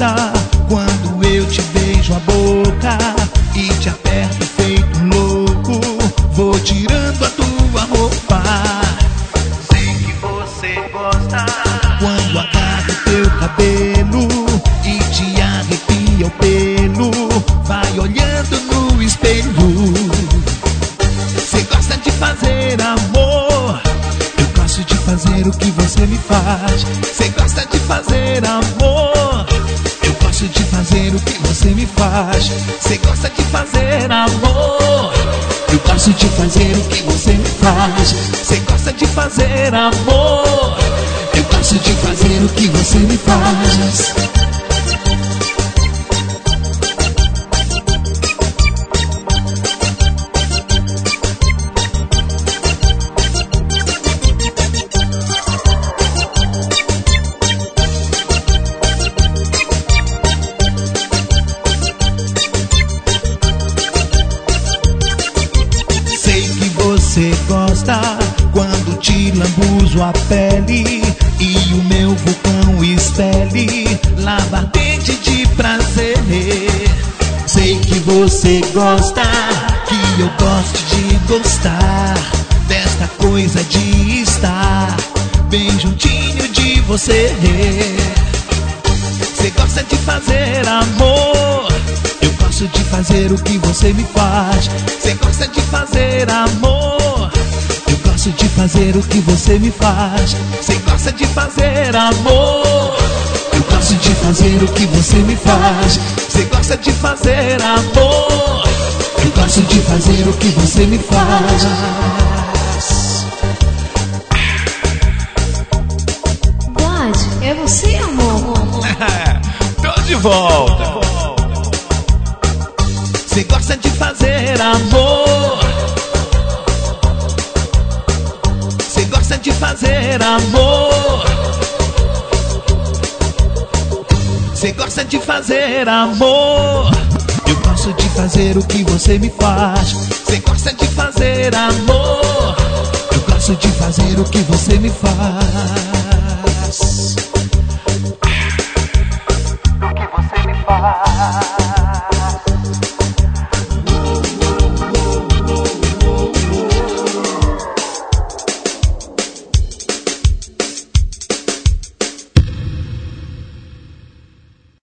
gosta quando eu te beijo a boca e te aperto feito um louco. Vou tirando a tua roupa. Sei que você gosta quando agarro teu cabelo e te arrepia o pelo. Vai olhando no espelho. Você gosta de fazer amor, eu gosto de fazer o que você me faz. Você gosta de fazer amor, eu gosto de fazer o que você me faz. Você gosta de fazer amor, eu gosto de fazer o que você me faz. Você gosta de fazer amor, eu gosto de fazer o que você me faz. Você gosta quando te lambuzo a pele e o meu vulcão expele lava dente de prazer. Sei que você gosta, que eu gosto de gostar desta coisa de estar bem juntinho de você. Você gosta de fazer amor, eu gosto de fazer o que você me faz. Você gosta de fazer amor, eu gosto de fazer o que você me faz. Você gosta de fazer amor, eu gosto de fazer o que você me faz. Você gosta de fazer amor, eu gosto de fazer o que você me faz. God, é você, amor? Tô de volta. Você gosta de fazer amor, você gosta de fazer amor, você gosta de fazer amor, eu gosto de fazer o que você me faz. Você gosta de fazer amor, eu gosto de fazer o que você me faz. O que você me faz.